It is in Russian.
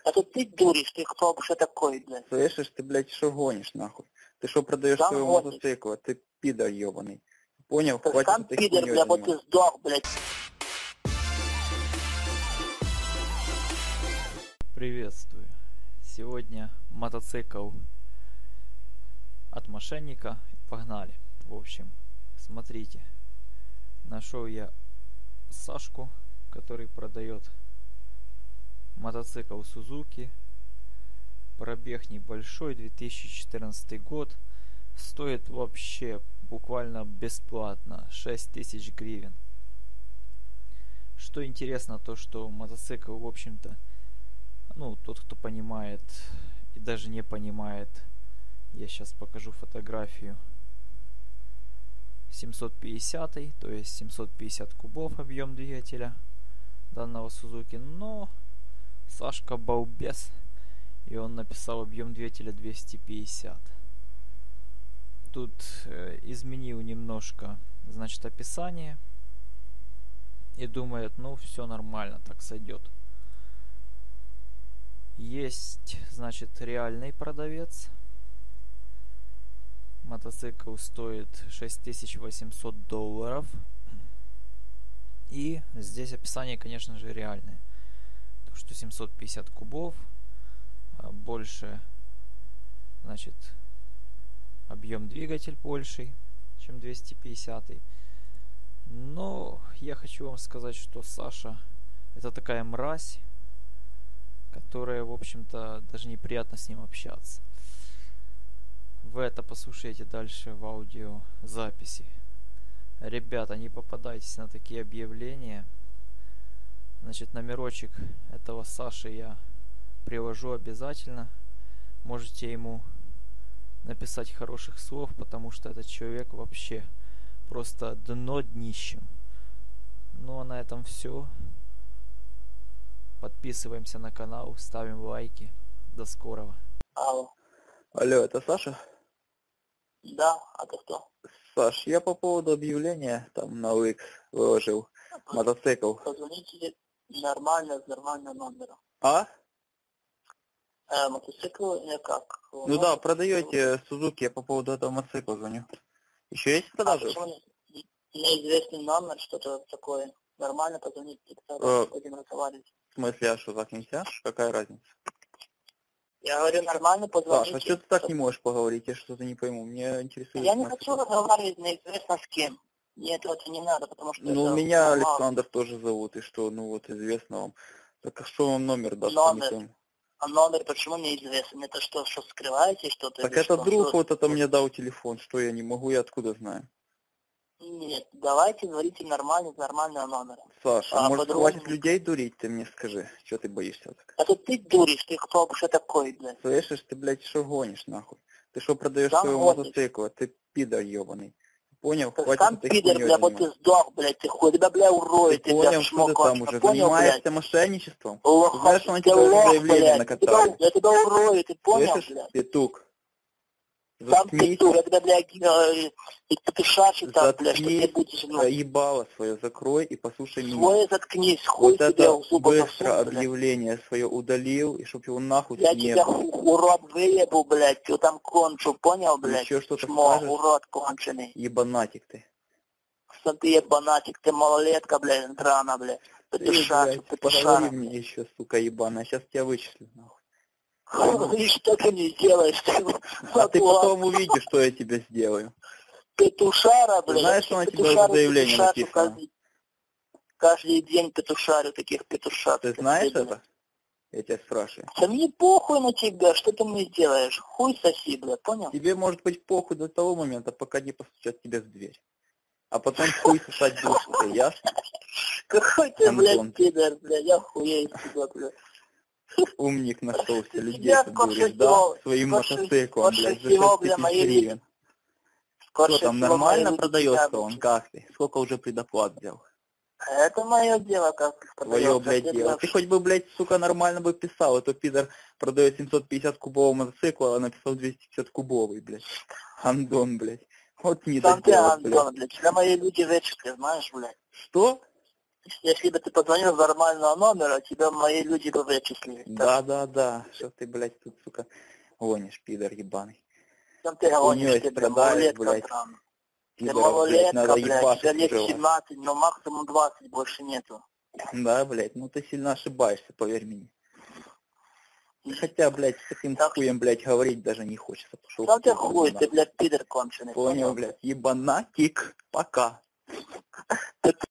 Это ты дуришь, ты кто что такой, блядь? Слышишь, ты, блядь, что гонишь, нахуй? Ты что продаешь Сам своего гонишь. мотоцикла? Ты пидор ебаный. Понял? Ты Хватит сам этой пидор, хуйней блядь, вот ты заниматься. сдох, блядь. Приветствую. Сегодня мотоцикл от мошенника. Погнали. В общем, смотрите. Нашел я Сашку, который продает мотоцикл Suzuki. Пробег небольшой, 2014 год. Стоит вообще буквально бесплатно, 6000 гривен. Что интересно, то что мотоцикл, в общем-то, ну, тот, кто понимает и даже не понимает, я сейчас покажу фотографию. 750, то есть 750 кубов объем двигателя данного Suzuki. Но Сашка балбес, и он написал объем двигателя 250. Тут изменил немножко, значит, описание. И думает, ну, все нормально, так сойдет. Есть, значит, реальный продавец. Мотоцикл стоит $6800. И здесь описание, конечно же, реальное. То, что 750 кубов, больше, значит, объем двигатель больший, чем 250. Но я хочу вам сказать, что Саша это такая мразь, которая, в общем-то, даже неприятно с ним общаться. Вы это послушаете дальше в аудиозаписи. Ребята, не попадайтесь на такие объявления. Значит, номерочек этого Саши я приложу обязательно. Можете ему написать хороших слов, потому что этот человек вообще просто дно днищем. Ну а на этом все. Подписываемся на канал, ставим лайки. До скорого. Алло. Алло, это Саша? Да, а ты кто? Саш, я по поводу объявления там на OLX выложил мотоцикл. Позвоните нормально, с нормальным номером. А? Мотоцикл или как? Ну да, продаете Suzuki, я по поводу этого мотоцикла звоню. Еще есть продажи? Почему неизвестный номер, что-то такое? Нормально позвоните, будем разговаривать. В смысле, а что, так нельзя? Какая разница? Я говорю, нормально позвоните. Саша, а что ты так не можешь поговорить? Я что-то не пойму. Мне интересует. Я не хочу разговаривать неизвестно с кем. Мне это не надо, потому что... Ну, меня Александр тоже зовут, и что, ну вот, известно вам. Так а что вам номер даст? Номер. А номер почему неизвестен? Это что скрываете что-то? Так это друг вот это мне дал телефон. Что я не могу, я откуда знаю? Нет, давайте говорите нормально, с нормального номера. Саша, может хватит людей дурить, ты мне скажи. Что ты боишься так? Это ты дуришь, ты кто что такой, блядь? Слышишь, ты, блядь, что гонишь, нахуй? Ты что продаешь Сам своего гонишь. мотоцикла? Ты пидор ебаный. Понял? Ты Хватит сам этой пидор, хуйней бля, вот ты заниматься. сдох, блядь, ты хуй, тебя, бля, уроет, Ты ты, понял, бля, что ты шмок, там уже понял, занимаешься блядь? мошенничеством? Лох, Ты знаешь, что на ты тебя уже лох, заявление блядь, накатали? я тебя урою, ты понял, Слышишь, блядь? петух? Сам Заткнись, петух, я тебя, блядь, и петушачий там, блядь, что ты заткнись, будешь, ну, ебало свое закрой и послушай меня. свое заткнись, хуй Вот тебе это в зубы быстро засунь, блядь. объявление свое удалил, и чтоб его нахуй Я не тебя, было. урод, выебу, блядь, что там кончу, понял, блядь? Еще что-то Шмо, скажешь? урод конченый. Ебанатик ты. Что ты ебанатик, ты малолетка, блядь, рано, блядь. Ты, Петушара, блядь, петушара. поговори мне еще, сука, ебаная. Сейчас тебя вычислю, нахуй. И что ты не сделаешь? А ты потом увидишь, что я тебе сделаю. Петушара, Ты блядь. знаешь, что на тебя уже заявление написано? Каждый день петушарю таких петушар. Ты знаешь это? Я тебя спрашиваю. Да мне похуй на тебя, что ты мне сделаешь? Хуй соси, блядь, понял? Тебе может быть похуй до того момента, пока не постучат тебе в дверь. А потом хуй сосать будешь ты, ясно? Какой ты, Антон. блядь, пидор, блядь, я хуею тебя, блядь. Умник нашелся, людей Тебя подуришь, да? Своим мотоциклом, блядь, за 6 тысяч гривен. Что там, нормально продается он? Как ты? Сколько уже предоплат взял? Это мое дело, как Твое, блядь, дело. Ты хоть бы, блядь, сука, нормально бы писал, а то пидор продает 750 кубовый мотоцикл, а написал 250 кубовый, блядь. Андон, блядь. Вот не Сам ты, доделал, Антон, блядь. Тебя мои люди вечеры, знаешь, блядь. Что? Если бы ты позвонил с нормального номера, тебя мои люди бы вычислили. Да. Что ты, блядь, тут, сука, гонишь, пидор ебаный. Там ты гонишь, ты, блядь, малолетка, блядь. странно. Ты Пидоров, блядь, малолетка, надо блядь, тебе ебашить лет уже вас. 17, но максимум 20 больше нету. Да, блядь, ну ты сильно ошибаешься, поверь мне. Хотя, блядь, с таким Так. хуем, блядь, говорить даже не хочется. Пошел Сам ты хуй, ты, блядь, пидор конченый. Понял, блядь, ебанатик. Пока.